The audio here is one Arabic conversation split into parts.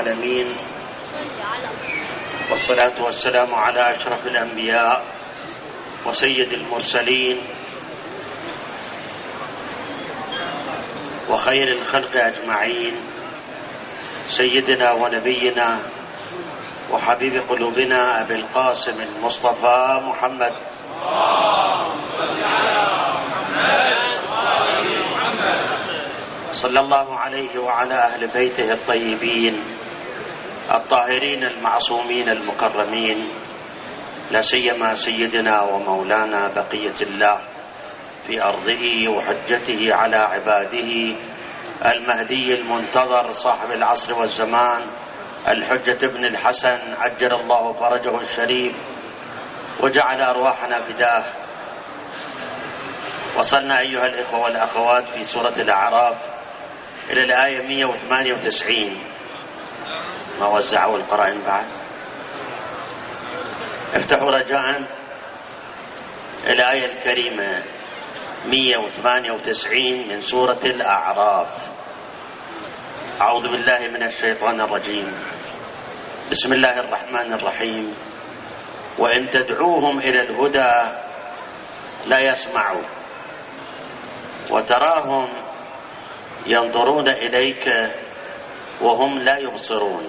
العالمين، والصلاة والسلام على أشرف الأنبياء وسيد المرسلين وخير الخلق أجمعين، سيدنا ونبينا وحبيب قلوبنا أبي القاسم المصطفى محمد صلى الله عليه وعلى أهل بيته الطيبين الطاهرين المعصومين المكرمين، لا سيما سيدنا ومولانا بقية الله في أرضه وحجته على عباده المهدي المنتظر صاحب العصر والزمان الحجة ابن الحسن عجل الله فرجه الشريف وجعل أرواحنا فداه. وصلنا أيها الإخوة والأخوات في سورة الأعراف إلى الآية 198. ما وزعوا القرائن بعد؟ افتحوا رجاء الآية الكريمة 198 من سورة الأعراف. أعوذ بالله من الشيطان الرجيم. بسم الله الرحمن الرحيم. وإن تدعوهم إلى الهدى لا يسمعوا وتراهم ينظرون إليك وهم لا يبصرون.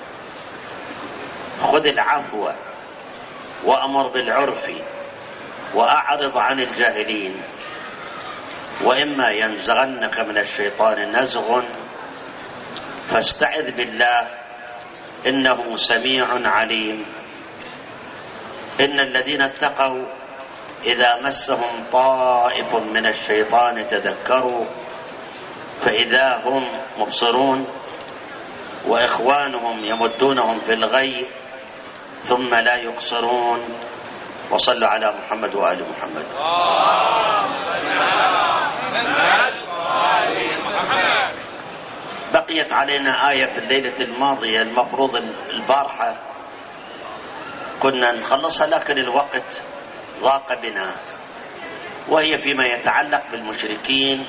خذ العفو وأمر بالعرف وأعرض عن الجاهلين، وإما ينزغنك من الشيطان نزغ فاستعذ بالله إنه سميع عليم. إن الذين اتقوا إذا مسهم طائف من الشيطان تذكروا فإذا هم مبصرون وإخوانهم يمدونهم في الغي ثم لا يقصرون. وصلوا على محمد وآل محمد. بقيت علينا آية في الليلة الماضية المفروض البارحة كنا نخلصها، لكن الوقت ضاق بنا، وهي فيما يتعلق بالمشركين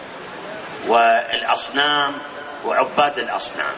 والأصنام وعباد الأصنام.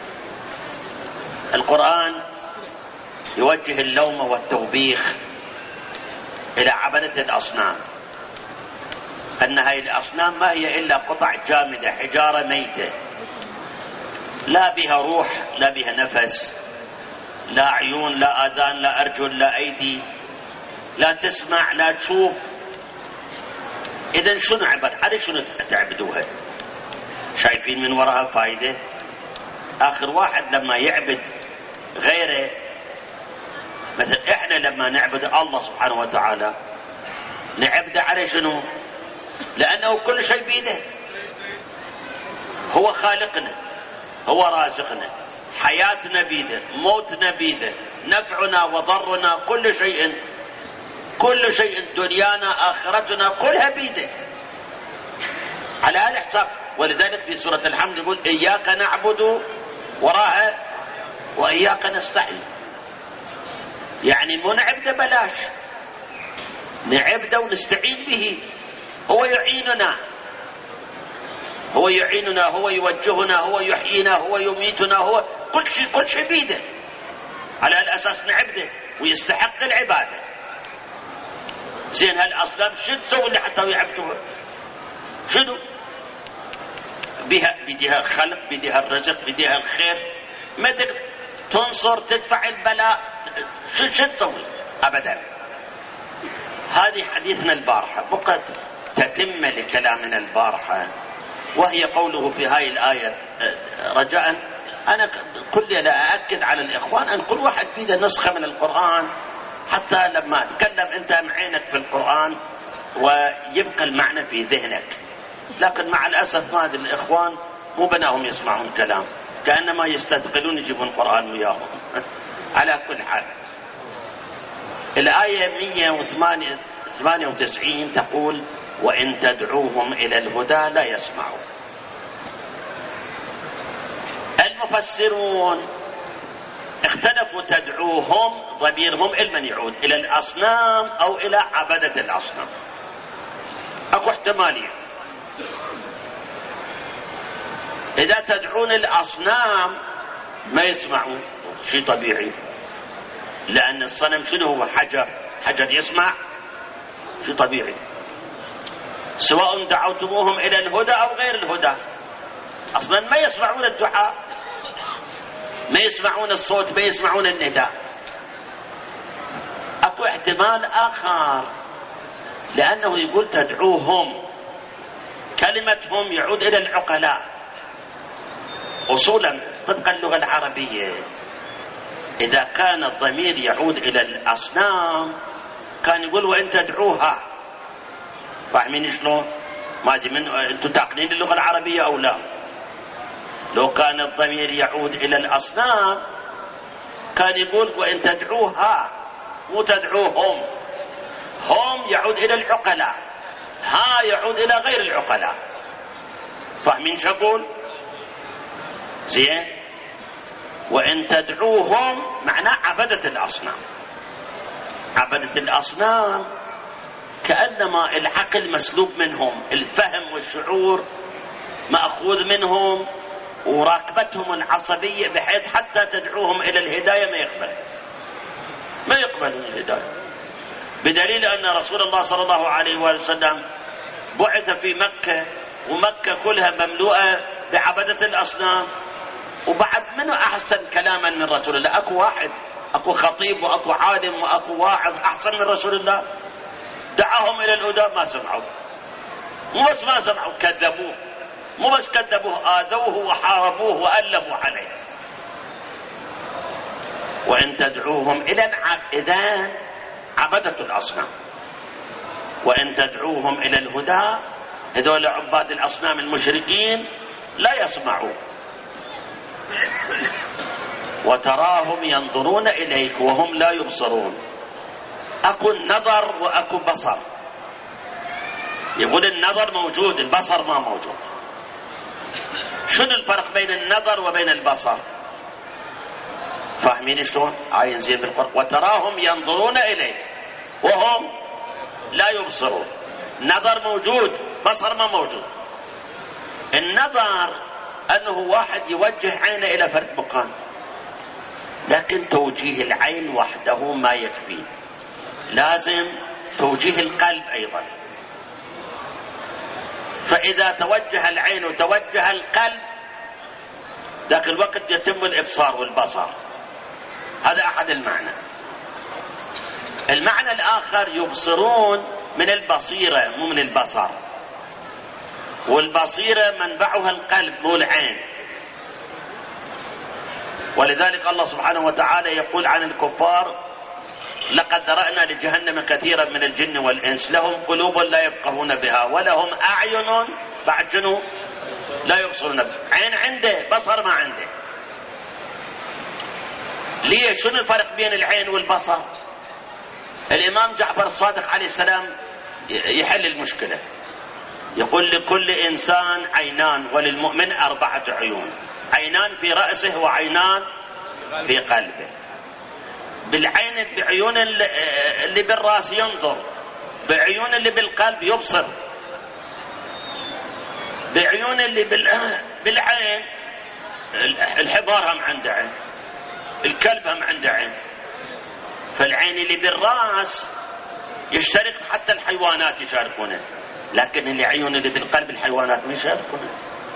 القرآن يوجه اللوم والتوبيخ إلى عبدة الأصنام، أن هذه الأصنام ما هي إلا قطع جامدة، حجارة ميتة، لا بها روح، لا بها نفس، لا عيون، لا آذان، لا أرجل، لا أيدي، لا تسمع، لا تشوف. إذن شنو عبد؟ على شنو تعبدوها؟ شايفين من وراها فائدة؟ آخر واحد لما يعبد غيره، مثل إحنا لما نعبد الله سبحانه وتعالى نعبده على شنو؟ لأنه كل شيء بيده، هو خالقنا، هو رازقنا، حياتنا بيده، موتنا بيده، نفعنا وضرنا، كل شيء دنيانا آخرتنا كلها بيده. على هذا الحساب، ولذلك في سورة الحمد يقول إياك نعبد وراها وإياك نستعين، يعني مو نعبده بلاش، نعبده ونستعين به. هو يعيننا، هو يعيننا، هو يوجهنا، هو يحيينا، هو يميتنا، هو كل شيء بيده. على الأساس نعبده ويستحق العبادة. زين هالأصنام شو تسوي اللي حتى يعبدوها؟ شنو؟ بديها الخلق، بديها الرزق، بديها الخير، ما تقدر تنصر، تدفع البلاء، شو تسوي؟ أبدا. هذه حديثنا البارحة، بقت تتم لكلامنا البارحة، وهي قوله في هاي الآية. رجاء أنا كل لا أأكد على الإخوان أن كل واحد بيده نسخة من القرآن، حتى لما أتكلم أنت معينك في القرآن ويبقى المعنى في ذهنك. لكن مع الأسف ما هذه الإخوان مو بناهم يسمعون كلام، كأنما يستثقلون يجيبون القرآن وياهم. على كل حال، الآية 198 تقول وإن تدعوهم إلى الهدى لا يسمعوا. المفسرون اختلفوا، تدعوهم ضميرهم إلى من يعود؟ إلى الأصنام أو إلى عبدة الأصنام؟ أكو احتمالين. إذا تدعون الأصنام ما يسمعون، شيء طبيعي، لأن الصنم شنو هو؟ حجر يسمع، شيء طبيعي. سواء دعوتموهم إلى الهدى أو غير الهدى، أصلا ما يسمعون الدعاء، ما يسمعون الصوت، ما يسمعون النداء. أكو احتمال آخر، لأنه يقول تدعوهم، كلمة هم يعود إلى العقلاء أصولا طبقا اللغة العربية. إذا كان الضمير يعود إلى الأصنام كان يقول وإن تدعوها. فاهمين شلون؟ ما أدري من أنتم تعقلين اللغة العربية أو لا. لو كان الضمير يعود إلى الأصنام كان يقول وإن تدعوها، مو تدعوهم. هم يعود إلى العقلاء، ها يعود إلى غير العقلاء. فاهمين شو أقول؟ زين. وإن تدعوهم معناه عبدة الأصنام. عبدة الأصنام كأنما العقل مسلوب منهم، الفهم والشعور مأخوذ منهم، وراكبتهم العصبية بحيث حتى تدعوهم إلى الهداية ما يقبلون الهداية. بدليل أن رسول الله صلى الله عليه وسلم بعث في مكة، ومكة كلها مملوءة بعبدة الأصنام، وبعد منه أحسن كلاما من رسول الله؟ أكو واحد، أكو خطيب وأكو عالم وأكو واعظ أحسن من رسول الله؟ دعاهم إلى الهدى ما سمعوا، مو بس ما سمعوا، كذبوه، مو بس كذبوه، آذوه وحاربوه وألبوا عليه. وإن تدعوهم إذا عبدة الأصنام، وإن تدعوهم إلى الهدى، هذول عباد الأصنام المشركين لا يسمعوا. وتراهم ينظرون إليك وهم لا يبصرون. أكو النظر وأكو بصر. يقول النظر موجود، البصر ما موجود. شنو الفرق بين النظر وبين البصر؟ فاهمين شلون؟ عاين زين بالقرآن. وتراهم ينظرون إليك وهم لا يبصرون. نظر موجود، بصر ما موجود. النظر أنه واحد يوجه عينه إلى فرد مكان، لكن توجيه العين وحده ما يكفي، لازم توجيه القلب أيضا. فإذا توجه العين وتوجه القلب ذاك الوقت يتم الإبصار والبصر. هذا أحد المعنى. المعنى الآخر يبصرون من البصيرة مو من البصر، والبصيرة منبعها القلب مو العين. ولذلك الله سبحانه وتعالى يقول عن الكفار لقد ذرأنا لجهنم كثيرا من الجن والإنس لهم قلوب لا يفقهون بها ولهم أعين بعد شنو لا يبصرون بها. عين عنده، بصر ما عنده. ليه؟ شنو الفرق بين العين والبصر؟ الإمام جعفر الصادق عليه السلام يحل المشكلة، يقول لكل إنسان عينان وللمؤمن 4 عيون، عينان في رأسه وعينان في قلبه. بالعين بعيون اللي بالراس ينظر، بعيون اللي بالقلب يبصر، بعيون اللي بالعين الحمار هم عنده عين، الكلب هم عنده عين. فالعين اللي بالراس يشترك، حتى الحيوانات يشاركونه، لكن العيون اللي بالقلب الحيوانات ما يشاركونه.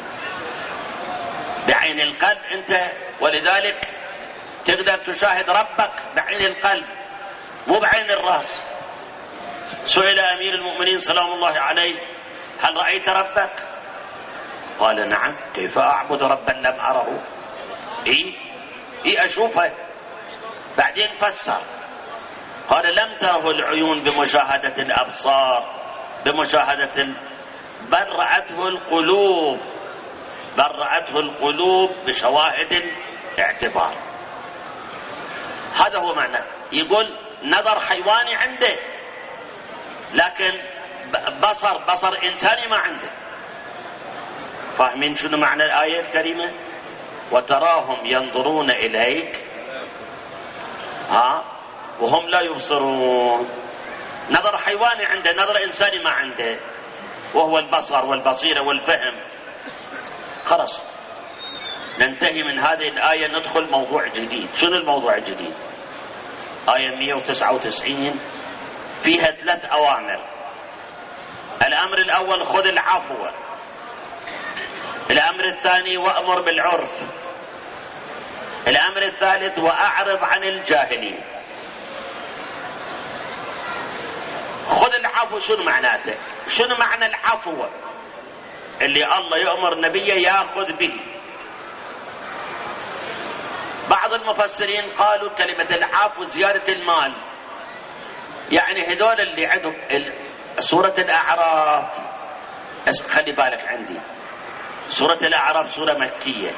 بعين القلب انت، ولذلك تقدر تشاهد ربك بعين القلب مو بعين الراس. سئل أمير المؤمنين سلام الله عليه هل رأيت ربك؟ قال نعم، كيف أعبد ربا لم أره؟ إيه أشوفه. بعدين فسر قال لم تره العيون بمشاهدة الأبصار، بمشاهدة بل رأته القلوب، بل رأته القلوب بشواهد الاعتبار. هذا هو معنى. يقول نظر حيواني عنده، لكن بصر إنساني ما عنده. فاهمين شنو معنى الآية الكريمة؟ وتراهم ينظرون إليك وهم لا يبصرون. نظر حيواني عنده، نظر إنساني ما عنده، وهو البصر والبصيرة والفهم. خلاص ننتهي من هذه الآية ندخل موضوع جديد. شنو الموضوع الجديد؟ آية 199 فيها 3 أوامر. الأمر الأول خذ العفو، الأمر الثاني وأمر بالعرف، الأمر الثالث وأعرض عن الجاهلين. خذ العفو شنو معناته؟ شنو معنى العفو اللي الله يأمر نبيه يأخذ به؟ بعض المفسرين قالوا كلمة العفو زيادة المال، يعني هذول اللي عندهم سورة الأعراف. خلي بالك عندي سورة الأعراف سورة مكية،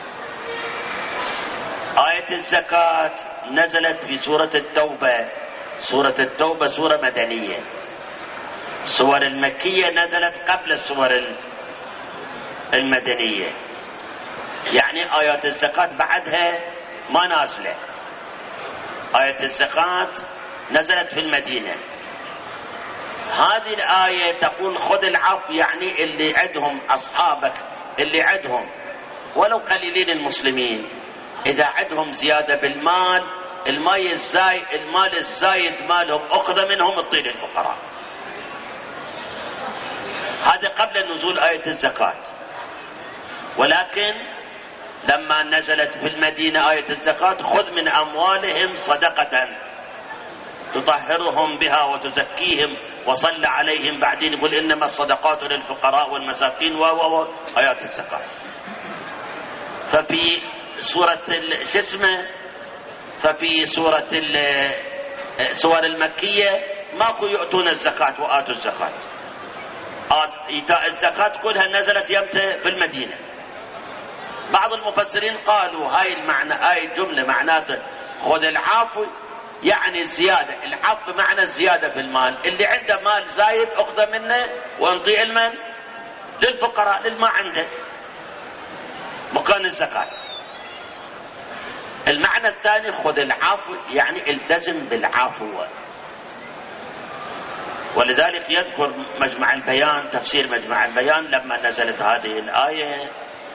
آية الزكاة نزلت في سورة التوبة، سورة التوبة سورة مدنية، السور المكية نزلت قبل السور المدنية، يعني آيات الزكاة بعدها ما نازلة. آية الزكاة نزلت في المدينة. هذه الآية تقول خذ العفو، يعني اللي عندهم أصحابك اللي عندهم ولو قليلين المسلمين، إذا عندهم زيادة بالمال، المال الزايد مالهم أخذ منهم الطين الفقراء. هذا قبل نزول آية الزكاة. ولكن لما نزلت في المدينة آية الزكاة خذ من أموالهم صدقة تطهرهم بها وتزكيهم وصل عليهم، بعدين يقول إنما الصدقات للفقراء والمساكين آيات الزكاة. ففي سورة ففي سور المكية ماكو يؤتون الزكاة وآتوا الزكاة. إيتاء الزكاة كلها نزلت يمتى في المدينة. بعض المفسرين قالوا هاي المعنى، هاي الجملة معناته خذ العفو يعني الزيادة، العفو بمعنى الزيادة في المال، اللي عنده مال زايد أخذ منه وانطي المن للفقراء للما عنده مكان الزكاة. المعنى الثاني خذ العفو يعني التزم بالعفو. ولذلك يذكر مجمع البيان، تفسير مجمع البيان، لما نزلت هذه الآية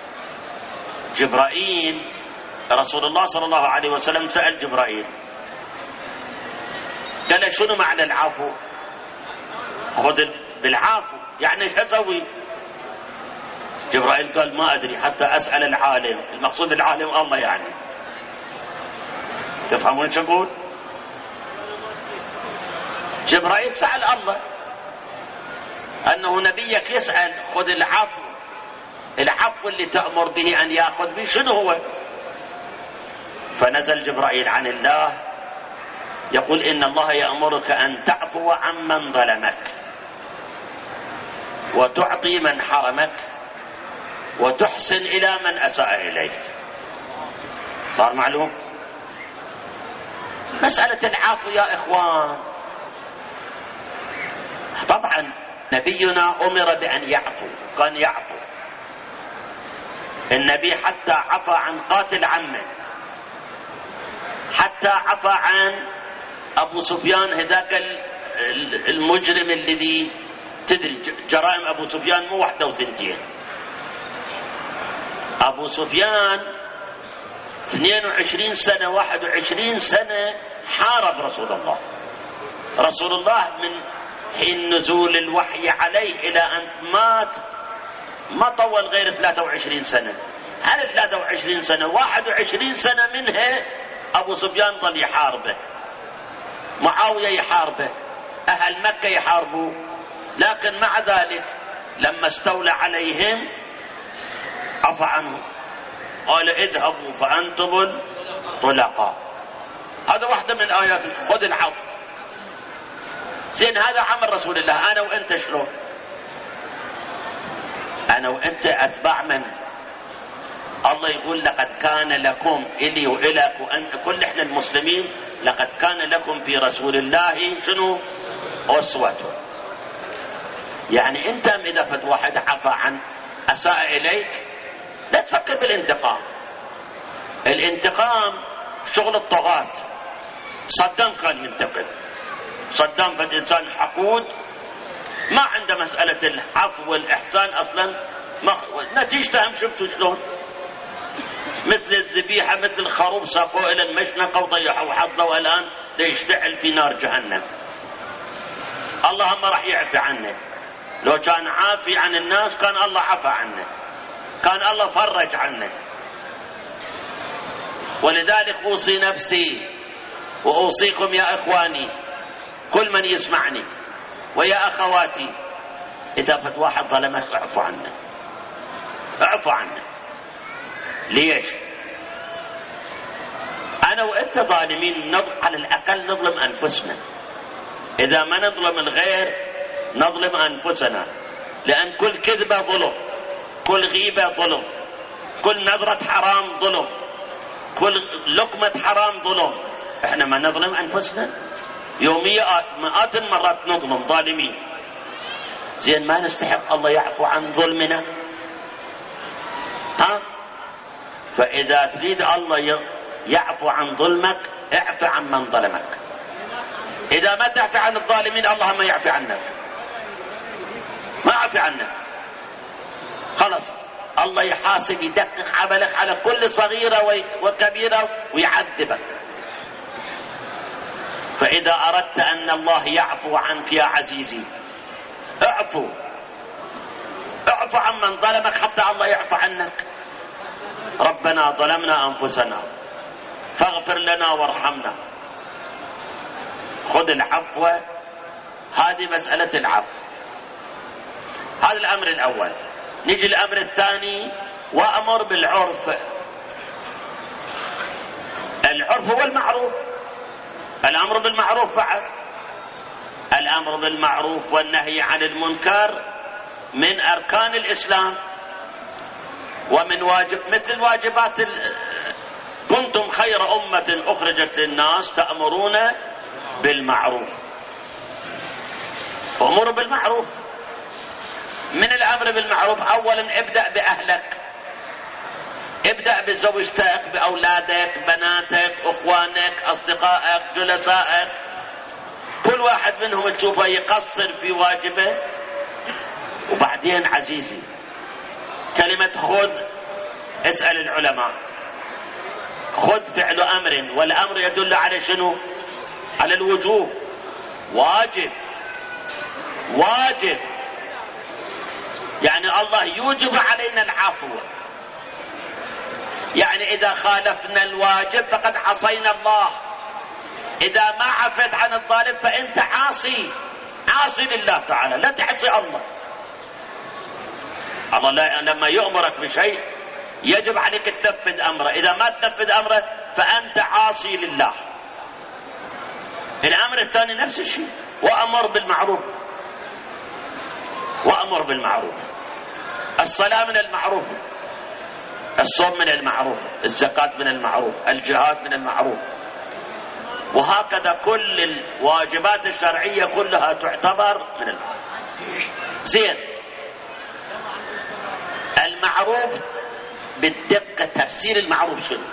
جبرائيل رسول الله صلى الله عليه وسلم سأل جبرائيل قال شنو معنى العفو؟ خذ بالعفو يعني ايش اسوي؟ جبرائيل قال ما ادري حتى اسال العالم. المقصود العالم الله يعني. تفهمون شو اقول؟ جبرائيل سأل الله انه نبيك يسأل خذ العفو، العفو اللي تأمر به ان ياخذ به شنو هو؟ فنزل جبرائيل عن الله يقول إن الله يأمرك أن تعفو عمن ظلمك وتعطي من حرمك وتحسن إلى من أساء إليك. صار معلوم؟ مسألة العفو يا إخوان، طبعا نبينا أمر بأن يعفو، كان يعفو. النبي حتى عفى عن قاتل عمه، حتى عفى عن أبو سفيان هذاك المجرم الذي تدري جرائم أبو سفيان مو 1 و2. أبو سفيان 22 سنة 21 سنة حارب رسول الله. رسول الله من حين نزول الوحي عليه إلى أن مات ما طول غير 23 سنة. هل 23 سنة 21 سنة منها أبو سفيان ظل يحاربه، معاوية يحاربه، أهل مكة يحاربوه، لكن مع ذلك لما استولى عليهم عفى عنهم، قال اذهبوا فأنتم الطلقاء. هذا واحدة من آيات خذ العفو. زين هذا عمل رسول الله. أنا وأنت شلون؟ أنا وأنت أتباع من؟ الله يقول لقد كان لكم إلي وإلك وأنت كل إحنا المسلمين لقد كان لكم في رسول الله شنو؟ أسوة. يعني أنت إذا فد واحد عفى عن أساء إليك لا تفكر بالانتقام. الانتقام شغل الطغاة. صدام كان ينتقم، صدام فد إنسان حقود ما عنده مسألة العفو والإحسان أصلا، نتيجته هم شفتوا شلون؟ مثل الذبيحة، مثل الخروف ساقوه إلى المشنقة وطيحوا حظه والآن يشتعل في نار جهنم. الله ما راح يعفي عنه. لو كان عافي عن الناس كان الله عفى عنه، كان الله فرج عنه. ولذلك أوصي نفسي وأوصيكم يا إخواني، كل من يسمعني ويا أخواتي، إذا فت واحد ظلمك اعفو عنه، اعفو عنه. ليش؟ أنا وأنت ظالمين، على الأقل نظلم أنفسنا. إذا ما نظلم الغير نظلم أنفسنا، لأن كل كذبة ظلم، كل غيبة ظلم، كل نظرة حرام ظلم، كل لقمة حرام ظلم. احنا ما نظلم أنفسنا يوميا، مئات المرات نظلم ظالمين. زين ما نستحق الله يعفو عن ظلمنا؟ ها؟ فإذا تريد الله يعفو عن ظلمك اعفو عن من ظلمك. إذا ما تعفي عن الظالمين الله ما يعفي عنك، ما يعفي عنك. خلص الله يحاسب، يدقق عملك على كل صغيرة وكبيرة ويعذبك. فإذا أردت أن الله يعفو عنك يا عزيزي اعفو عن من ظلمك حتى الله يعفو عنك. ربنا ظلمنا أنفسنا فاغفر لنا وارحمنا. خذ العفو، هذه مسألة العفو. هذا الأمر الأول. نجي الأمر الثاني، وأمر بالعرف. العرف هو المعروف، الأمر بالمعروف بعد. الأمر بالمعروف والنهي عن المنكر من أركان الإسلام ومن مثل واجبات كنتم خير أمة أخرجت للناس تأمرون بالمعروف. أمر بالمعروف. من الأمر بالمعروف أولا ابدأ بأهلك، ابدأ بزوجتك، بأولادك، بناتك، أخوانك، أصدقائك، جلسائك. كل واحد منهم تشوفه يقصر في واجبه. وبعدين عزيزي كلمة خذ، اسأل العلماء. خذ فعل أمر، والأمر يدل على شنو؟ على الوجوب. واجب، واجب يعني الله يوجب علينا العفو. يعني إذا خالفنا الواجب فقد عصينا الله. إذا ما عفت عن الظالم فأنت عاصي، عاصي لله تعالى. لا تعصي الله. الله لما يؤمرك بشيء يجب عليك تنفذ أمره. إذا ما تنفذ أمره فأنت عاصي لله. الأمر الثاني نفس الشيء، وأمر بالمعروف. وأمر بالمعروف. الصلاة من المعروف، الصوم من المعروف، الزكاة من المعروف، الجهاد من المعروف. وهكذا كل الواجبات الشرعية كلها تعتبر من المعروف. زين، المعروف بالدقة تفسير المعروف شنو؟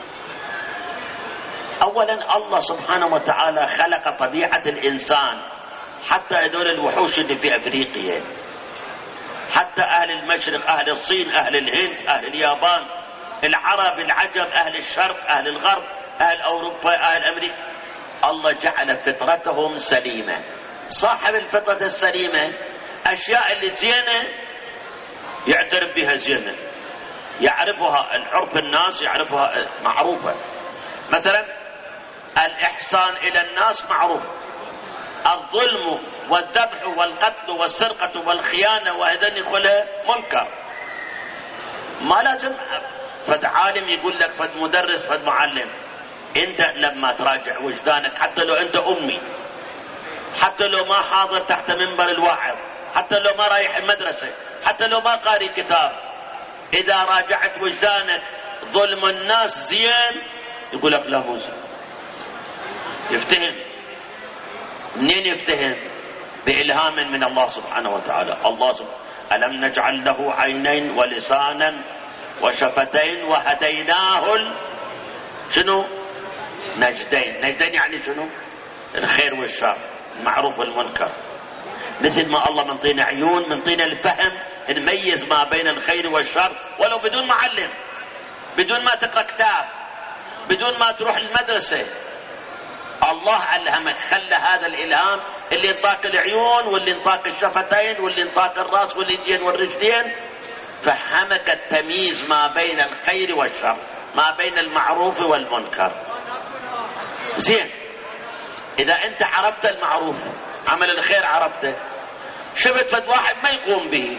أولا الله سبحانه وتعالى خلق طبيعة الإنسان، حتى هذول الوحوش اللي في أفريقيا، حتى أهل المشرق، أهل الصين، أهل الهند، أهل اليابان، العرب، العجم، أهل الشرق، أهل الغرب، أهل أوروبا، أهل أمريكا، الله جعل فطرتهم سليمة. صاحب الفطرة السليمة أشياء اللي زينة يعترف بها زينة، يعرفها العرف، الناس يعرفها معروفة. مثلا الإحسان إلى الناس معروف، الظلم والذبح والقتل والسرقة والخيانة وهذا يقولها منكر. ما لازم فد عالم يقول لك، فد مدرس، فد معلم. انت لما تراجع وجدانك، حتى لو انت امي، حتى لو ما حاضر تحت منبر الواعظ، حتى لو ما رايح المدرسة، حتى لو ما قاري كتاب، اذا راجعت وجدانك ظلم الناس زين، يقول لك لا مو زين. يفتهم. منين يفتهم؟ بإلهام من الله سبحانه وتعالى. الله سبحانه ألم نجعل له عينين ولسانا وشفتين وهديناه شنو؟ نجدين. نجدين يعني شنو؟ الخير والشر، المعروف والمنكر. مثل ما الله منطينا عيون، منطينا الفهم نميز ما بين الخير والشر ولو بدون معلم. بدون ما تقرأ كتاب، بدون ما تروح المدرسة. الله ألهمك، خلى هذا الإلهام اللي انطاك العيون واللي انطاك الشفتين واللي انطاك الرأس واليدين والرجلين، فهمك التمييز ما بين الخير والشر، ما بين المعروف والمنكر. زين، إذا أنت عرفت المعروف، عمل الخير عرفته، شفت فد واحد ما يقوم به،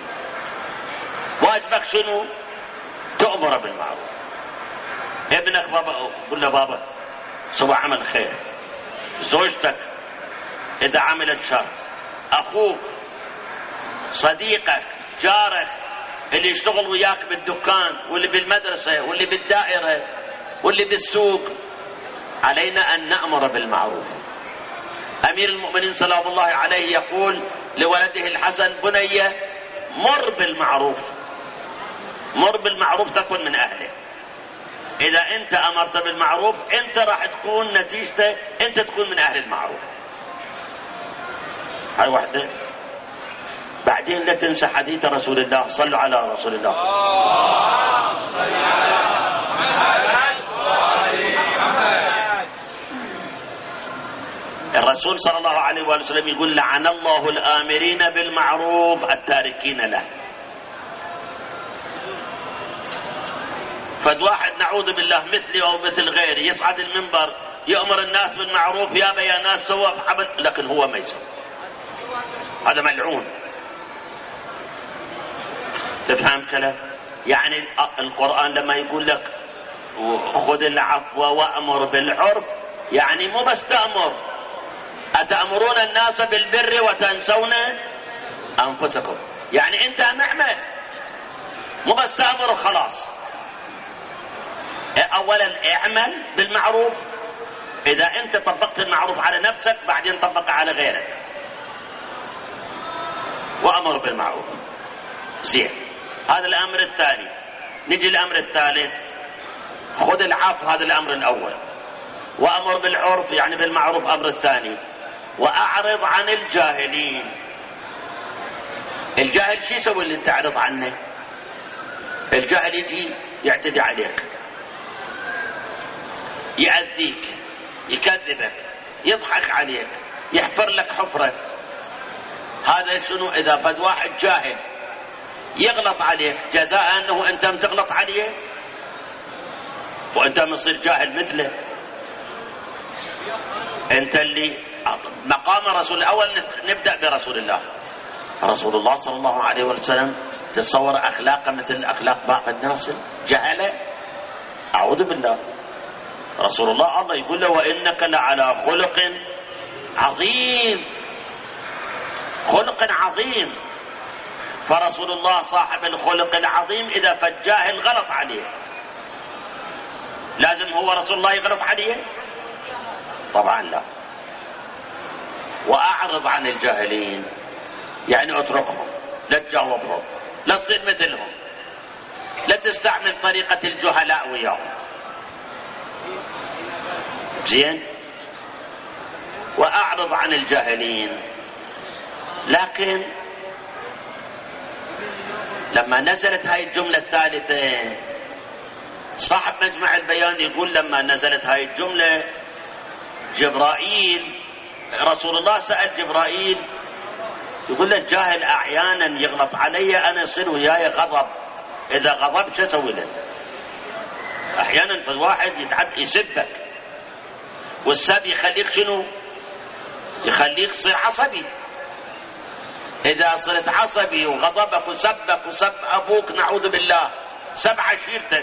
واجبك شنو؟ تؤمر بالمعروف. ابنك بابا، قل له بابا سوى عمل خير. زوجتك إذا عملت شر، أخوك، صديقك، جارك اللي يشتغل وياك بالدكان واللي بالمدرسة واللي بالدائرة واللي بالسوق، علينا أن نأمر بالمعروف. أمير المؤمنين سلام الله عليه يقول لولده الحسن: بني مر بالمعروف، مر بالمعروف تكون من أهله. إذا أنت أمرت بالمعروف أنت راح تكون نتيجته أنت تكون من أهل المعروف. هاي واحدة. بعدين لا تنسى حديث رسول الله، صلوا على رسول الله صلى الله عليه وسلم. الرسول صلى الله عليه وسلم يقول: لعن الله الآمرين بالمعروف التاركين له. فد واحد نعوذ بالله مثلي أو مثل غيري يصعد المنبر يأمر الناس بالمعروف، يا ناس سووا عمل، لكن هو ما يسوي، هذا ملعون. تفهم كلام؟ يعني القرآن لما يقول لك خذ العفو وأمر بالعرف، يعني مو بس تأمر، أتأمرون الناس بالبر وتنسون أنفسكم، يعني أنت معمل، مو بس تأمر وخلاص. أولا اعمل بالمعروف، إذا أنت طبقت المعروف على نفسك بعدين طبقه على غيرك، وأمر بالمعروف. زين، هذا الأمر الثاني. نجي الأمر الثالث، خذ العفو، هذا الأمر الأول. وأمر بالعرف يعني بالمعروف، أمر الثاني. وأعرض عن الجاهلين. الجاهل شو يسوي اللي تعرض عنه؟ الجاهل يجي يعتدي عليك، يأذيك، يكذبك، يضحك عليك، يحفر لك حفرة. هذا شنو؟ إذا فد واحد جاهل يغلط عليك جزاء أنه أنت تغلط عليه وأنت مصير جاهل مثله. أنت اللي مقام رسول الأول. نبدأ برسول الله. رسول الله صلى الله عليه وسلم تصور أخلاقه مثل أخلاق بعض الناس جهلة، أعوذ بالله. رسول الله يقول له: وإنك لعلى خلق عظيم، خلق عظيم. فرسول الله صاحب الخلق العظيم، إذا فالجاهل غلط عليه لازم هو رسول الله يغلط عليه؟ طبعا لا. وأعرض عن الجاهلين يعني اتركهم، لا تجاوبهم، لا تصير مثلهم، لا تستعمل طريقة الجهلاء وياهم. زين، وأعرض عن الجاهلين. لكن لما نزلت هاي الجملة الثالثة، صاحب مجمع البيان يقول لما نزلت هاي الجملة جبرائيل، رسول الله سأل جبرائيل يقول له: الجاهل أحيانا يغلط علي، أنا يصير وياي غضب، إذا غضبت شو أسوي له؟ أحيانا في الواحد يتعد يسبك، والسب يخليك شنو؟ يخليك تصير عصبي. إذا صرت عصبي وغضبك وسبك وسب أبوك نعوذ بالله، سب عشيرتك،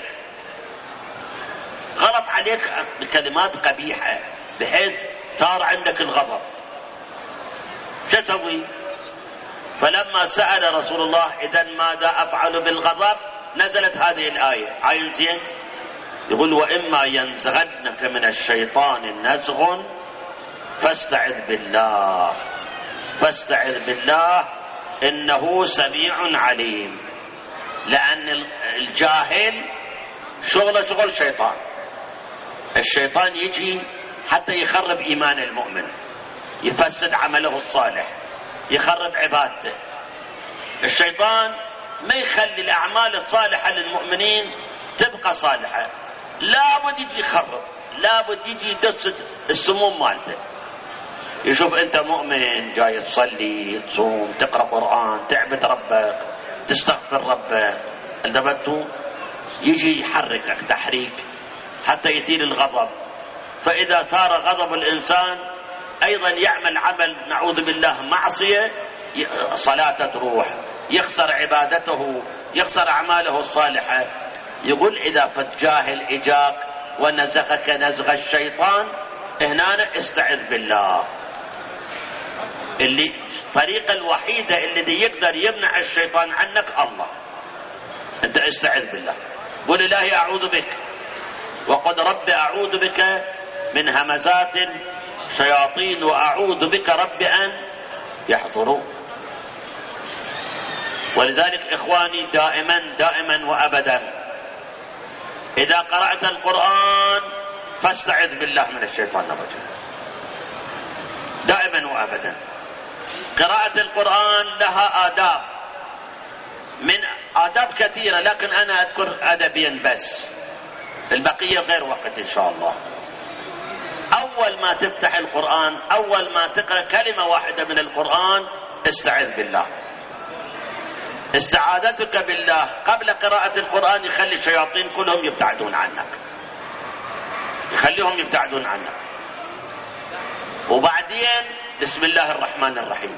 غلط عليك بكلمات قبيحة بحيث صار عندك الغضب، شو تسوي؟ فلما سأل رسول الله: إذا ماذا أفعل بالغضب؟ نزلت هذه الآية. عين زين، يقول: وإما ينزغنك من الشيطان نزغ فاستعذ بالله، فاستعذ بالله إنه سميع عليم. لأن الجاهل شغله شغل شيطان. الشيطان يجي حتى يخرب إيمان المؤمن، يفسد عمله الصالح، يخرب عبادته. الشيطان ما يخلي الأعمال الصالحة للمؤمنين تبقى صالحة. لابد يجي يخرب، لابد يجي يدس السموم مالته. يشوف أنت مؤمن جاي تصلي تصوم تقرأ قرآن تعبد ربك تستغفر ربك، انتبهتوا؟ يجي يحركك تحريك حتى يثير الغضب. فإذا ثار غضب الإنسان أيضا يعمل عمل نعوذ بالله معصية، صلاته تروح، يخسر عبادته، يخسر أعماله الصالحة. يقول إذا فت جاهل إجاك ونزغك نزغ الشيطان هنا استعذ بالله. الطريقة الوحيدة الذي يقدر يمنع الشيطان عنك الله. أنت استعذ بالله، قل إلهي أعوذ بك، وقد رب أعوذ بك من همزات شياطين وأعوذ بك رب أن يحضرون. ولذلك إخواني دائما وأبدا إذا قرأت القرآن فاستعذ بالله من الشيطان الرجيم دائما وأبدا. قراءة القرآن لها آداب، من آداب كثيرة، لكن أنا أذكر أدبيا بس، البقية غير وقت إن شاء الله. أول ما تفتح القرآن، أول ما تقرأ كلمة واحدة من القرآن استعذ بالله. استعاذتك بالله قبل قراءة القرآن يخلي الشياطين كلهم يبتعدون عنك، يخليهم يبتعدون عنك. وبعدين بسم الله الرحمن الرحيم.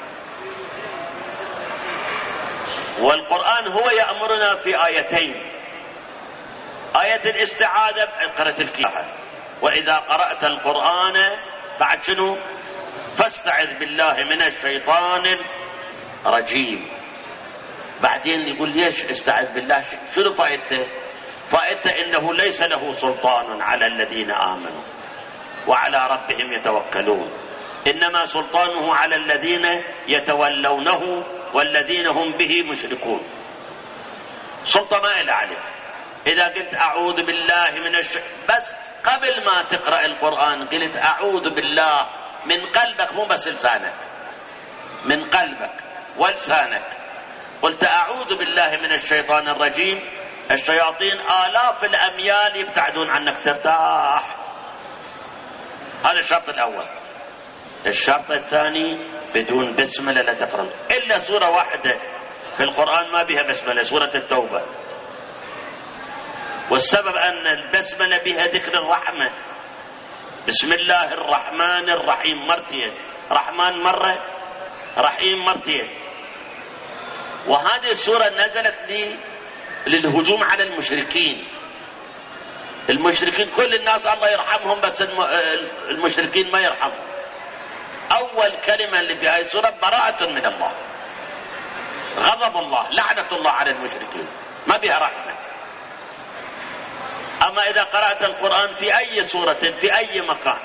والقرآن هو يأمرنا في آيتين، آية الاستعاذة قرأت الكتاب، وإذا قرأت القرآن بعد شنو؟ فاستعذ بالله من الشيطان الرجيم. بعدين يقول ليش استعذ بالله؟ شنو فائدته؟ فائدته إنه ليس له سلطان على الذين آمنوا وعلى ربهم يتوكلون، إنما سلطانه على الذين يتولونه والذين هم به مشركون. سلطة ما إلى عليك. إذا قلت أعوذ بالله من بس قبل ما تقرأ القرآن قلت أعوذ بالله من قلبك، مو بس لسانك، من قلبك ولسانك قلت أعوذ بالله من الشيطان الرجيم، الشياطين آلاف الأميال يبتعدون عنك، ترتاح. هذا الشرط الأول. الشرط الثاني بدون بسملة لا تقرأ إلا سورة واحدة في القرآن ما بها بسملة، سورة التوبة. والسبب أن البسملة بها ذكر الرحمة، بسم الله الرحمن الرحيم مرتين، رحمن مرة رحيم مرتين. وهذه السورة نزلت للهجوم على المشركين. المشركين كل الناس الله يرحمهم، بس المشركين ما يرحمهم. أول كلمة اللي في هذه السورة براءة من الله، غضب الله، لعنة الله على المشركين، ما بها رحمة. أما إذا قرأت القرآن في أي سورة في أي مكان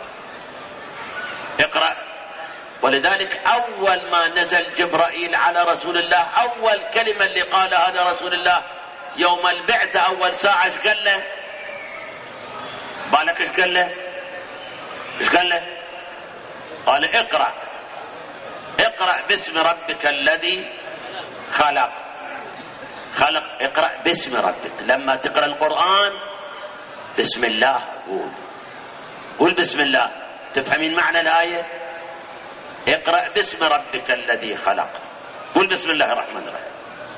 اقرأ. ولذلك أول ما نزل جبرائيل على رسول الله أول كلمة اللي قالها لرسول الله يوم البعثة أول ساعة ايش قال له؟ بالك ايش قال له؟ ايش قال له؟ قال اقرأ، اقرأ باسم ربك الذي خلق. اقرأ باسم ربك. لما تقرأ القرآن بسم الله قول بسم الله. تفهمين معنى الآية؟ اقرأ باسم ربك الذي خلق، قل بسم الله الرحمن الرحيم.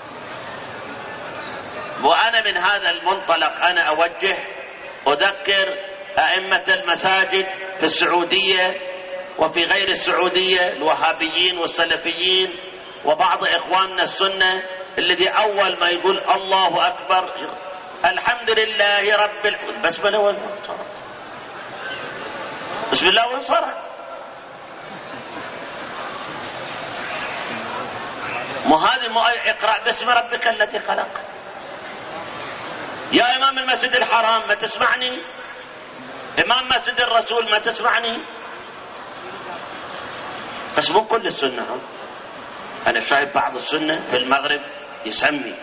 وأنا من هذا المنطلق أنا أذكر أئمة المساجد في السعودية وفي غير السعودية، الوهابيين والسلفيين وبعض إخواننا السنة، الذي أول ما يقول الله أكبر الحمد لله رب العالمين، البسملة وين صارت؟ بسم الله وين صارت؟ اقرأ باسم ربك الذي خلق. يا إمام المسجد الحرام ما تسمعني؟ إمام مسجد الرسول ما تسمعني؟ بس مو كل السنة. أنا شايف بعض السنة في المغرب يسمي،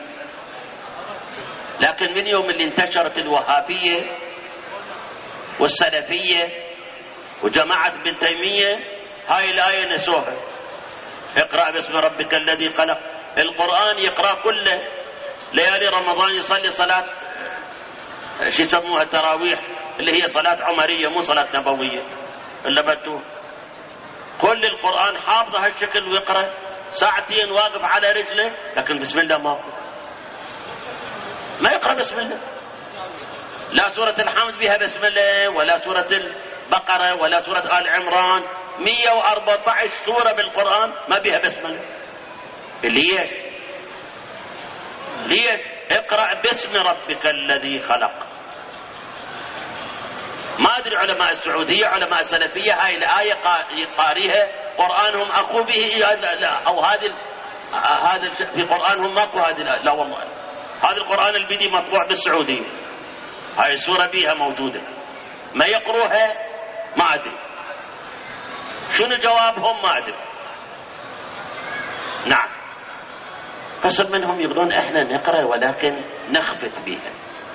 لكن من يوم اللي انتشرت الوهابية والسلفية وجماعة ابن تيمية هاي الآية نسوها. اقرأ باسم ربك الذي خلق. القرآن يقرأ كله، ليالي رمضان يصلي صلاة شو يسموها تراويح اللي هي صلاة عمرية مو صلاة نبوية إلا بدو كل القرآن حافظ هالشكل ويقرأ ساعتين واقف على رجله لكن بسم الله ما يقرأ بسم الله. لا سورة الحمد بها بسم الله ولا سورة البقرة ولا سورة آل عمران 114 سورة بالقرآن ما بها بسم الله. ليش اقرأ باسم ربك الذي خلق. ما أدري علماء السعودية علماء السلفية هاي الآية قاريها قرآنهم أخو به أو هذا في قرآنهم ماكو هذه. لا والله هذا القرآن البدي مطبوع بالسعودية هاي السورة بيها موجودة ما يقروها ما أدري شنو جوابهم ما أدري. نعم قسم منهم يقولون احنا نقرأ ولكن نخفت بها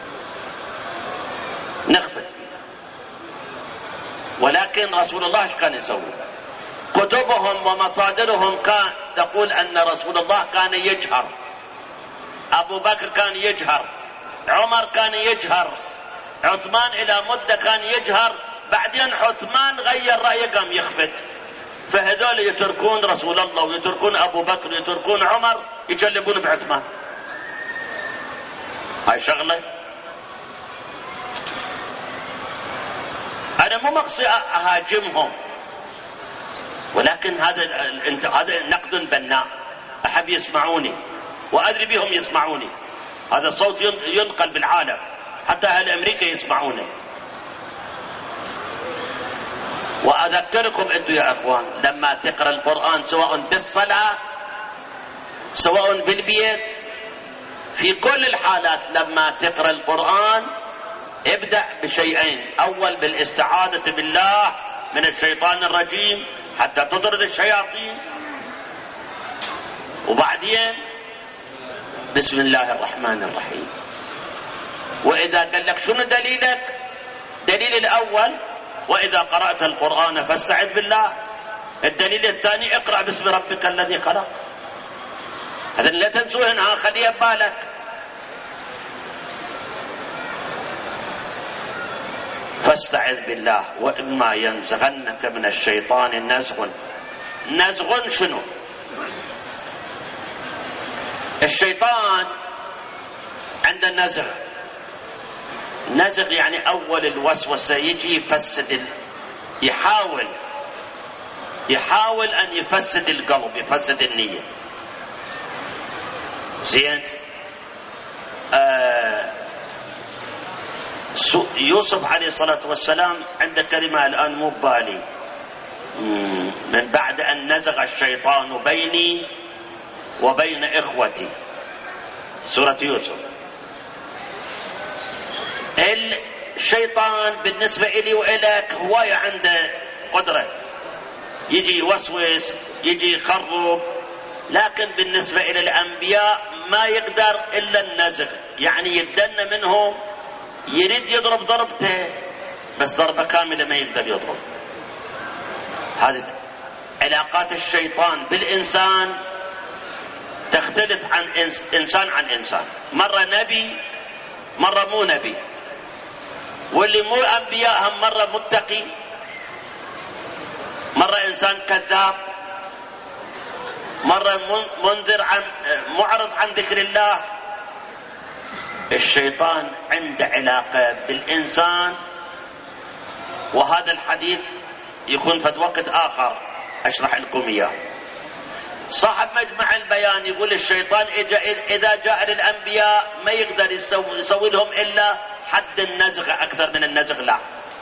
ولكن رسول الله ايش كان يسوي؟ كتبهم ومصادرهم كان تقول ان رسول الله كان يجهر، ابو بكر كان يجهر، عمر كان يجهر، عثمان الى مدة كان يجهر، بعدين عثمان غير رأيه قام يخفت. فهذول يتركون رسول الله ويتركون ابو بكر ويتركون عمر يجلبون بعثمان. هاي شغله أنا مو مقصد أهاجمهم ولكن هذا نقد بناء. أحب يسمعوني وأدري بهم يسمعوني. هذا الصوت ينقل بالعالم حتى أهل أمريكا يسمعونه. وأذكركم أنتم يا أخوان لما تقرأ القرآن سواء بالصلاة سواء بالبيت في كل الحالات لما تقرأ القرآن ابدأ بشيئين. أول بالاستعاذة بالله من الشيطان الرجيم حتى تطرد الشياطين، وبعدين بسم الله الرحمن الرحيم. وإذا قال لك شنو دليلك؟ دليل الأول وإذا قرأت القرآن فاستعذ بالله. الدليل الثاني اقرأ باسم ربك الذي خلق. هذا لا تنسوه هنا خليه ببالك. فاستعذ بالله وإما ينزغنك من الشيطان نزغ شنو؟ الشيطان عند النزغ يعني أول الوسوسة يجي يفسد يحاول أن يفسد القلب يفسد النية. زين يوسف عليه الصلاة والسلام عند كلمة الآن مو بالي من بعد أن نزغ الشيطان بيني وبين إخوتي سورة يوسف. الشيطان بالنسبة إلي وإليك هواية عنده قدرة يجي يوسوس يجي يخرب، لكن بالنسبة إلى الأنبياء ما يقدر إلا النزغ يعني يدن منهم يريد يضرب ضربته بس ضربة كاملة ما يقدر يضرب. هذه علاقات الشيطان بالإنسان تختلف عن إنسان عن إنسان. مرة نبي مرة مو نبي، واللي مو أنبياء هم مرة متقي، مرة إنسان كذاب، مرة منذر عن معرض عن ذكر الله. الشيطان عنده علاقة بالإنسان، وهذا الحديث يكون في وقت آخر أشرح لكم إياه. صاحب مجمع البيان يقول الشيطان إذا جاء للأنبياء ما يقدر يسوي لهم إلا حد النزغ أكثر من النزغ لا،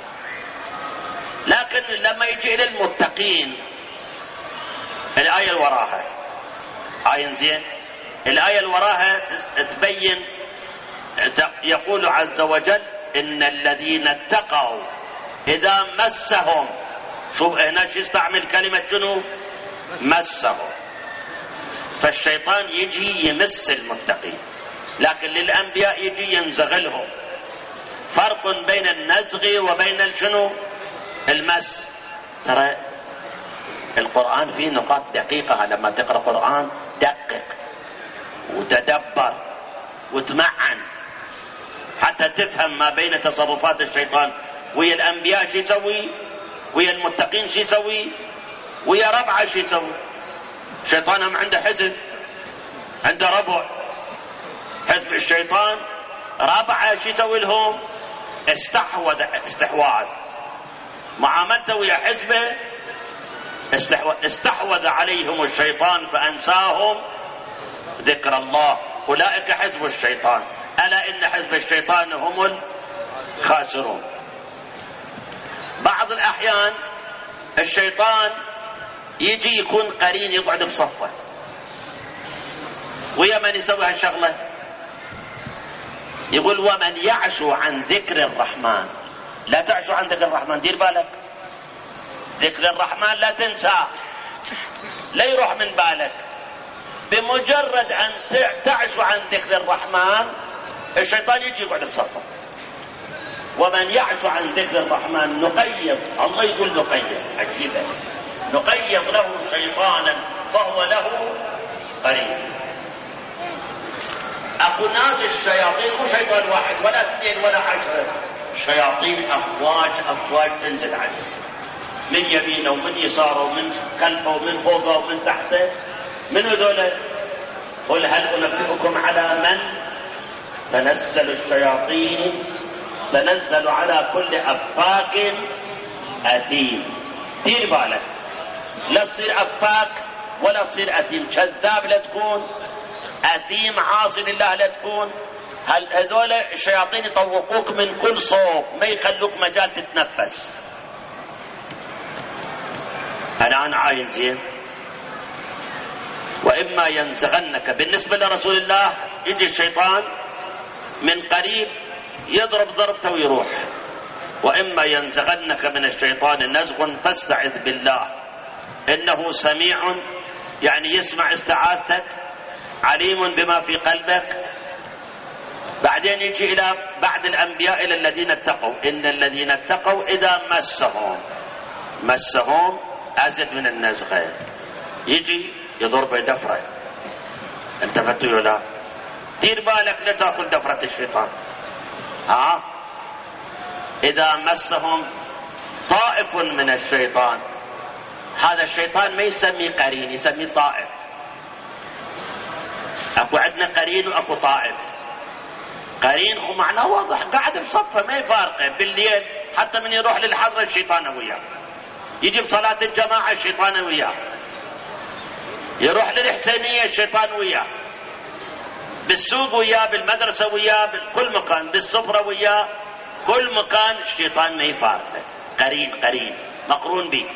لكن لما يجي إلى المتقين الآية الوراها زين الآية الوراها تبين يقول عز وجل إن الذين اتقوا إذا مسهم، شوف هنا شو يستعمل كلمة شنو؟ مسهم. فالشيطان يجي يمس المتقين، لكن للأنبياء يجي ينزغلهم. فرق بين النزغ وبين الشنو؟ المس. ترى القرآن فيه نقاط دقيقة، لما تقرأ القرآن دقق وتدبر وتمعن. حتى تفهم ما بين تصرفات الشيطان ويا الأنبياء شو يسوي، ويا المتقين شو يسوي، ويا ربعه شو يسوي. الشيطان هم عنده حزب، عنده ربع. حزب الشيطان ربعه شو يسوي لهم؟ استحواذ. معاملته ويا حزبه استحوذ عليهم الشيطان فأنساهم ذكر الله. أولئك حزب الشيطان، ألا إن حزب الشيطان هم الخاسرون. بعض الأحيان الشيطان يجي يكون قرين يقعد بصفه، ويا من يسوي هالشغلة يقول ومن يعشو عن ذكر الرحمن. لا تعشو عن ذكر الرحمن، دير بالك، ذكر الرحمن لا تنسى، لا يروح من بالك. بمجرد أن تعشو عن ذكر الرحمن الشيطان يجي يقعد بصفه. ومن يعشو عن ذكر الرحمن نقيض، الله يقول نقيض، عجيبة، نقيض له شيطانا فهو له قرين. أخو ناس الشياطين مو شيطان واحد ولا اثنين ولا 10، شياطين أفواج تنزل عليه، من يمينه ومن يساره ومن خلفه ومن فوقه ومن تحته. من هذول؟ قل هل أنبئكم على من تنزل الشياطين؟ تنزل على كل أفاك أثيم. دير بالك، لا تصير أفاك ولا تصير أثيم، كذاب لا تكون، أثيم عاصي لله لا تكون. هذول الشياطين يطوقوك من كل صوب، ما يخلوك مجال تتنفس. الآن عاين زين. وإما ينزغنك، بالنسبة لرسول الله يجي الشيطان من قريب يضرب ضربته ويروح. وإما ينزغنك من الشيطان نزغ فاستعذ بالله إنه سميع، يعني يسمع استعاذتك، عليم بما في قلبك. بعدين يجي إلى بعد الأنبياء إلى الذين اتقوا، إن الذين اتقوا إذا مسهم أزيد من النزغة، يجي يضرب دفرة. التفتوا ولا؟ دير بالك لا تأخذ دفرة الشيطان. إذا مسهم طائف من الشيطان، هذا الشيطان ما يسمي قرين، يسمي طائف. أكو عندنا قرين وأكو طائف. قرين هو معناه واضح، قاعد بصفه ما يفارقه. بالليل حتى من يروح للحضرة الشيطان وياه، يجي بصلاة الجماعة الشيطان وياه، يروح للحسينية الشيطان وياه، بالسوق وياه، بالمدرسة وياه، بكل مكان، بالسفرة وياه، كل مكان الشيطان ما يفارقه. قرين مقرون به.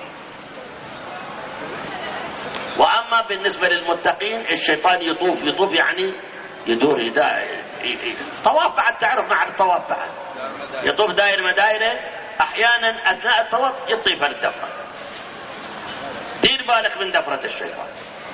وأما بالنسبة للمتقين الشيطان يطوف يعني يدور طواف. بعد تعرف مع الطواف بعد يطوف دائرة مدائرة، أحيانا أثناء الطواف يطيف الدفرة. دير بالك من دفرة الشيطان.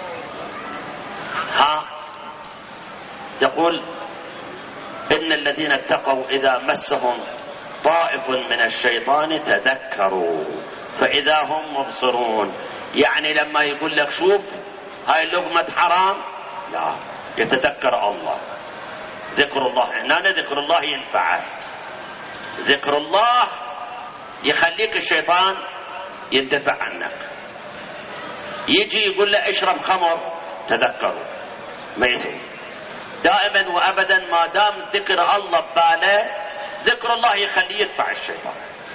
يقول إن الذين اتقوا إذا مسهم طائف من الشيطان تذكروا فإذا هم مبصرون. يعني لما يقول لك شوف هاي اللقمة حرام، لا، يتذكر الله. ذكر الله هنا ذكر الله ينفعه. ذكر الله يخليك الشيطان يندفع عنك. يجي يقول له اشرب خمر، تذكروا، ما يسوي. دائما وابدا ما دام ذكر الله بباله، ذكر الله يخليه يدفع الشيطان.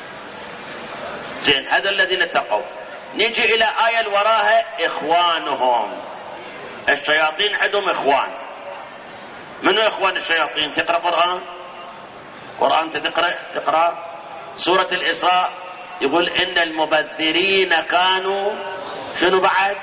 زين، هذا الذين اتقوا. نجي الى آية اللي وراها، اخوانهم. الشياطين عندهم اخوان. منو اخوان الشياطين؟ تقرأ قرآن تقرأ سورة الإسراء، يقول إن المبذرين كانوا شنو بعد؟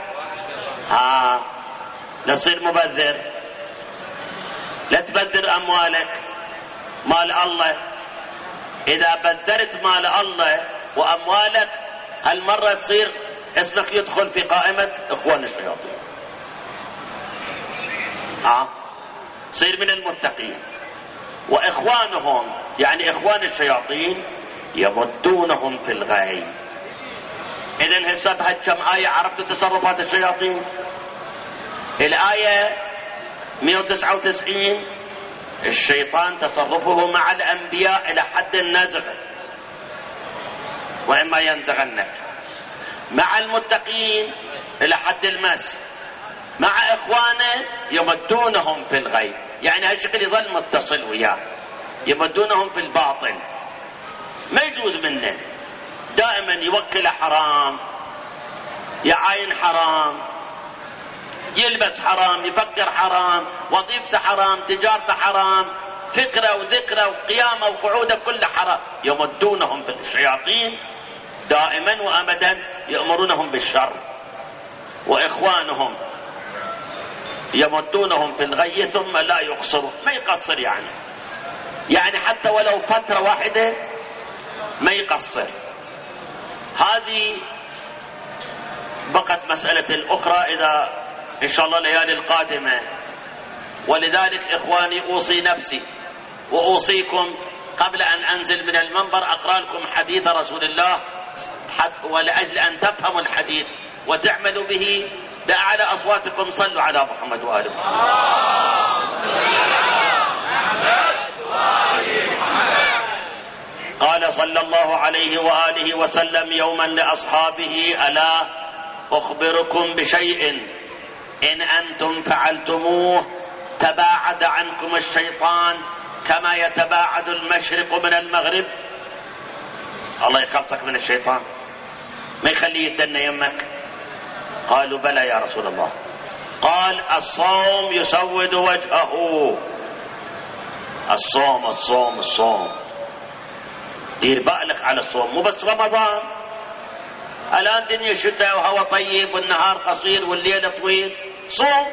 لا تصير مبذر، لا تبذر أموالك، مال الله. إذا بذرت مال الله وأموالك هالمرة تصير اسمك يدخل في قائمة إخوان الشياطين. تصير من المتقين. وإخوانهم يعني إخوان الشياطين يمدونهم في الغي. إذن هسه بهاد كم آية عرفتوا تصرفات الشياطين؟ الآية 199 الشيطان تصرفه مع الأنبياء إلى حد النزغ، وإما ينزغنك، مع المتقين إلى حد المس، مع إخوانه يمدونهم في الغي، يعني هالشكل يظل متصل وياه، يمدونهم في الباطل، ما يجوز منه، دائما يوكل حرام، يعاين حرام، يلبس حرام، يفكر حرام، وظيفته حرام، تجارته حرام، فكره وذكره وقيامه وقعوده كله حرام، يمدونهم في الشياطين دائما وابدا، يأمرونهم بالشر، واخوانهم يمدونهم في الغي ثم لا يقصروا، ما يقصر يعني حتى ولو فتره واحده ما يقصر. هذه بقت مسألة أخرى إذا إن شاء الله الليالي القادمة. ولذلك إخواني أوصي نفسي وأوصيكم قبل أن أنزل من المنبر أقرأ لكم حديث رسول الله، ولأجل أن تفهموا الحديث وتعملوا به بأعلى أصواتكم. صلوا على محمد وآل محمد. قال صلى الله عليه وآله وسلم يوما لأصحابه: ألا أخبركم بشيء إن أنتم فعلتموه تباعد عنكم الشيطان كما يتباعد المشرق من المغرب. الله يخلصك من الشيطان، ما يخليه يدنى يمك. قالوا: بلى يا رسول الله. قال: الصوم يسود وجهه. الصوم الصوم الصوم، دير بالك على الصوم، مو بس رمضان. الآن دنيا شتاء وهواء طيب والنهار قصير والليل طويل، صوم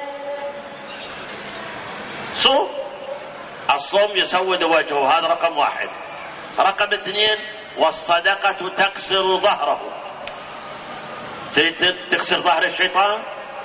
صوم. الصوم يسود وجهه، هذا رقم واحد. رقم اثنين: والصدقة تكسر ظهره. تريد تكسر ظهر الشيطان؟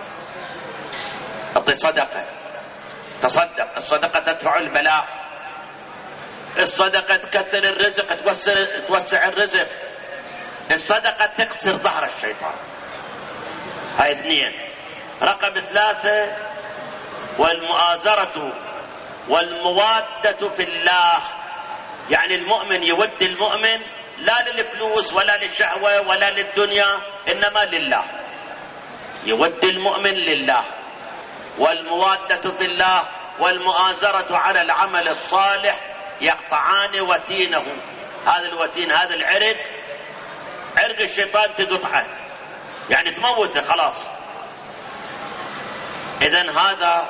اعطي صدقة، تصدق. الصدقة تدفع البلاء، الصدقة تكثر الرزق، توسع الرزق، الصدقة تكسر ظهر الشيطان. هاي اثنين. رقم ثلاثة: والمؤازرة والموادة في الله، يعني المؤمن يود المؤمن لا للفلوس ولا للشهوة ولا للدنيا، إنما لله، يود المؤمن لله. والموادة في الله والمؤازرة على العمل الصالح يقطعان وتينه. هذا الوتين، هذا العرق، عرق الشيطان تقطعه، يعني تموته خلاص. إذن هذا،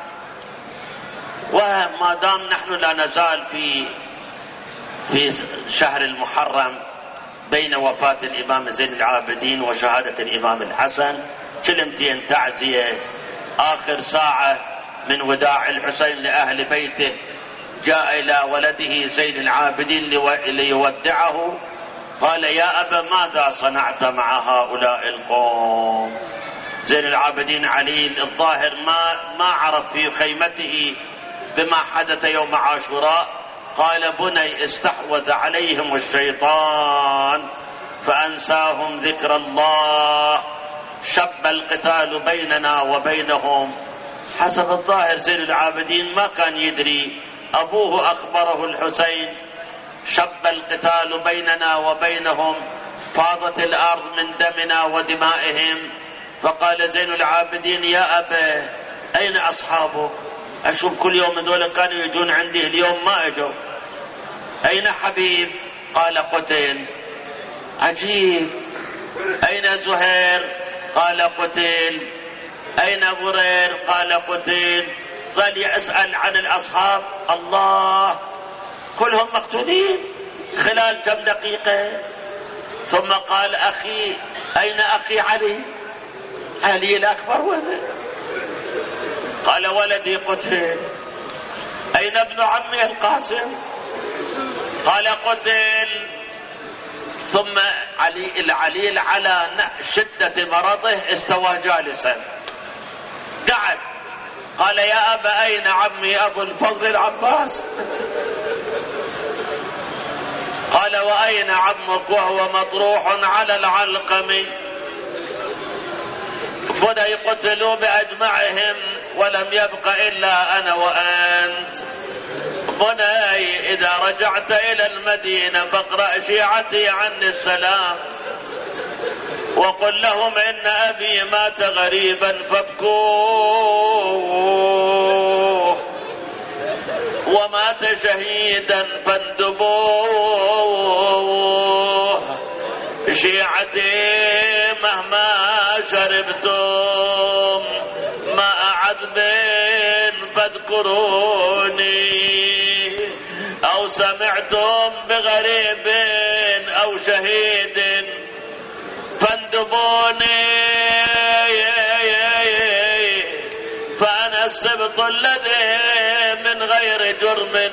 وما دام نحن لا نزال في شهر المحرم بين وفاة الإمام زين العابدين وشهادة الإمام الحسن، كلمتين تعزية. آخر ساعة من وداع الحسين لأهل بيته جاء إلى ولده زين العابدين ليودعه، قال: يا أبا ماذا صنعت مع هؤلاء القوم؟ زين العابدين علي الظاهر ما عرف في خيمته بما حدث يوم عاشوراء. قال: بني استحوذ عليهم الشيطان فأنساهم ذكر الله، شب القتال بيننا وبينهم. حسب الظاهر زين العابدين ما كان يدري، أبوه أخبره الحسين: شب القتال بيننا وبينهم، فاضت الأرض من دمنا ودمائهم. فقال زين العابدين: يا أبا أين أصحابك؟ أشوف كل يوم ذولا كانوا يجون عندي، اليوم ما أجوا. أين حبيب؟ قال: قتل. عجيب. أين زهير؟ قال: قتل. أين برير؟ قال: قتل. ظل يسأل عن الأصحاب، الله، كلهم مقتولين خلال كم دقيقة. ثم قال: أخي، أين أخي علي؟ علي الأكبر وين؟ قال: ولدي قتل. أين ابن عمي القاسم؟ قال: قتل. ثم العليل على شدة مرضه استوى جالسا، قعد. قال: يا أبا أين عمي أبو الفضل العباس؟ قال: وأين عمك؟ وهو مطروح على العلقم. بدأ يقتلوا بأجمعهم ولم يبق إلا أنا وأنت. بني إذا رجعت إلى المدينة فاقرأ شيعتي عني السلام، وقل لهم إن أبي مات غريبا فابكوه، ومات شهيدا فاندبوه. شيعتي مهما شربتم ماء عذب فاذكروني، أو سمعتم بغريب أو شهيد فاندبوني، فأنا السبط الذي من غير جرم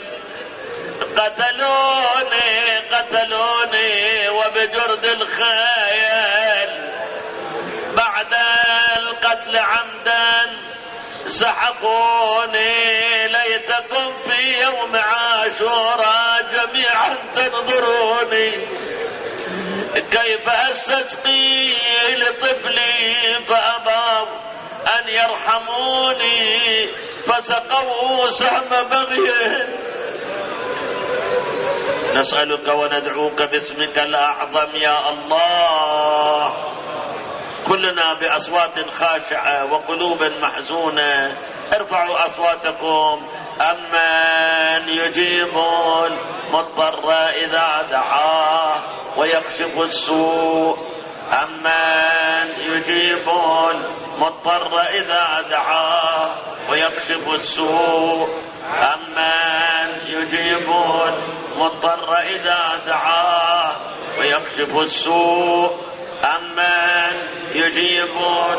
قتلوني وبجرد الخيل، بعد القتل عمدا سحقوني. ليتكم في يوم عاشوراء جميعا تنظروني كيف استسقي لطفلي فأبوا أن يرحموني، فسقوا سهم بغي. نسألك وندعوك باسمك الأعظم يا الله، كلنا بأصوات خاشعة وقلوب محزونة ارفعوا أصواتكم. أمن يجيب المضطر إذا دعاه ويكشف السوء، أمن يجيب المضطر إذا دعاه ويكشف السوء، أمن يجيب المضطر إذا دعاه ويكشف السوء، أمن يجيب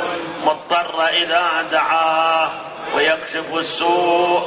المضطر إذا دعاه ويكشف السوء،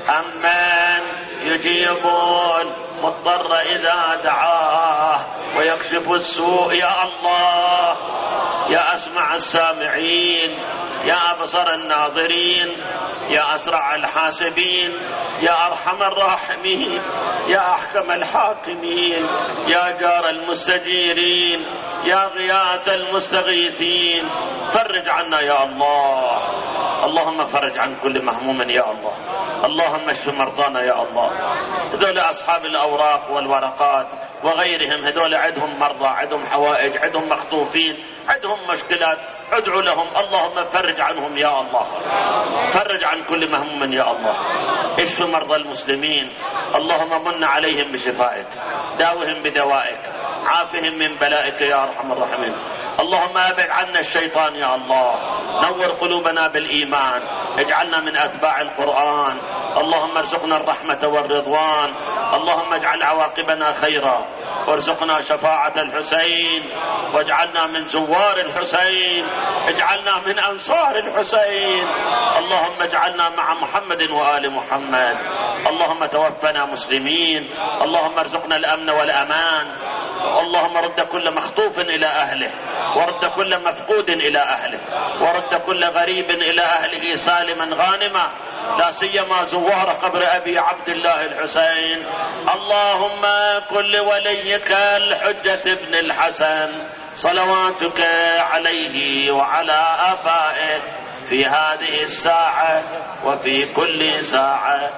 أمن يجيب المضطر إذا دعاه ويكشف السوء. يا الله، يا أسمع السامعين، يا أبصر الناظرين، يا أسرع الحاسبين، يا أرحم الراحمين، يا أحكم الحاكمين، يا جار المستجيرين، يا غياث المستغيثين، فرج عنا يا الله. اللهم فرج عن كل مهموم يا الله، اللهم اشف مرضانا يا الله. هذول أصحاب الأوراق والورقات وغيرهم، هذول عندهم مرضى، عندهم حوائج، عندهم مخطوفين، عندهم مشكلات، ادعوا لهم. اللهم فرج عنهم يا الله، فرج عن كل مهموم يا الله. اشف مرضى المسلمين، اللهم من عليهم بشفائك، داوهم بدوائك، عافهم من بلائك يا أرحم الراحمين. اللهم ابعد عنا الشيطان يا الله، نور قلوبنا بالإيمان، اجعلنا من أتباع القرآن. اللهم ارزقنا الرحمة والرضوان، اللهم اجعل عواقبنا خيرا، وارزقنا شفاعة الحسين، واجعلنا من زوار الحسين، اجعلنا من أنصار الحسين. اللهم اجعلنا مع محمد وآل محمد. اللهم توفنا مسلمين، اللهم ارزقنا الأمن والأمان. اللهم رد كل مخطوف إلى أهله، ورد كل مفقود إلى أهله، ورد كل غريب إلى أهله سالما غانما، لا سيما زوار قبر أبي عبد الله الحسين. اللهم كل وليك الحجة ابن الحسن صلواتك عليه وعلى آبائه في هذه الساعة وفي كل ساعة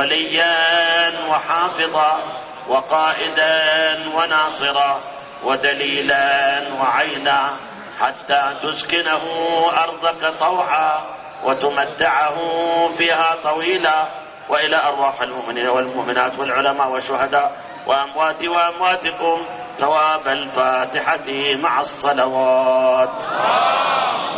وليا وحافظا وقائدا وناصرا ودليلا وعينا، حتى تسكنه أرضك طوعا وتمتعه فيها طويلا. وإلى أرواح المؤمنين والمؤمنات والعلماء والشهداء وأمواتي وأمواتكم ثواب الفاتحة مع الصلوات.